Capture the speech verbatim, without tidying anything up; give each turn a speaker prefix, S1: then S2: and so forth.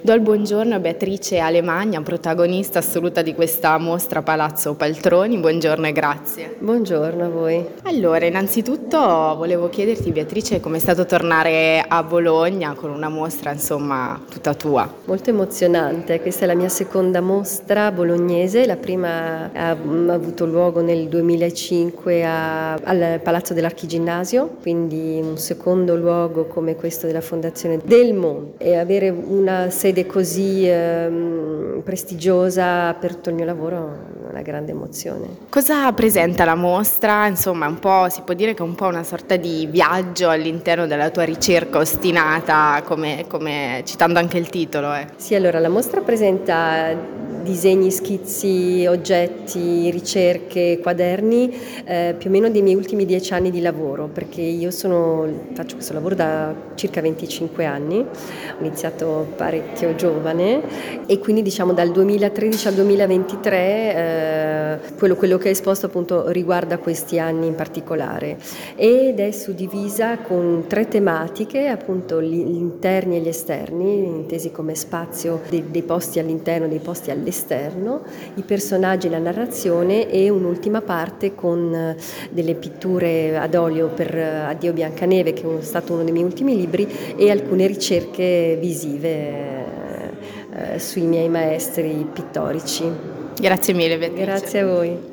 S1: Do il buongiorno a Beatrice Alemagna, protagonista assoluta di questa mostra Palazzo Paltroni. Buongiorno e grazie.
S2: Buongiorno a voi.
S1: Allora, innanzitutto volevo chiederti, Beatrice, com'è stato tornare a Bologna con una mostra, insomma, tutta tua.
S2: Molto emozionante, questa è la mia seconda mostra bolognese, la prima ha, ha avuto luogo nel duemilacinque a, al Palazzo dell'Archiginnasio, quindi un secondo luogo come questo della Fondazione Del Mondo, e avere una sede così ehm, prestigiosa per tutto il mio lavoro è una grande emozione.
S1: Cosa presenta la mostra? Insomma, un po', si può dire che è un po' una sorta di viaggio all'interno della tua ricerca ostinata, come, come citando anche il titolo. Eh.
S2: Sì, allora la mostra presenta disegni, schizzi, oggetti, ricerche, quaderni, eh, più o meno dei miei ultimi dieci anni di lavoro, perché io sono, faccio questo lavoro da circa venticinque anni, ho iniziato parecchio giovane e quindi diciamo dal duemilatredici al duemilaventitré eh, quello, quello che ho esposto appunto riguarda questi anni in particolare ed è suddivisa con tre tematiche, appunto gli interni e gli esterni, intesi come spazio dei, dei posti all'interno, dei posti all'esterno, esterno, i personaggi, la narrazione e un'ultima parte con delle pitture ad olio per Addio Biancaneve, che è stato uno dei miei ultimi libri, e alcune ricerche visive eh, sui miei maestri pittorici.
S1: Grazie mille, Beatrice.
S2: Grazie a voi.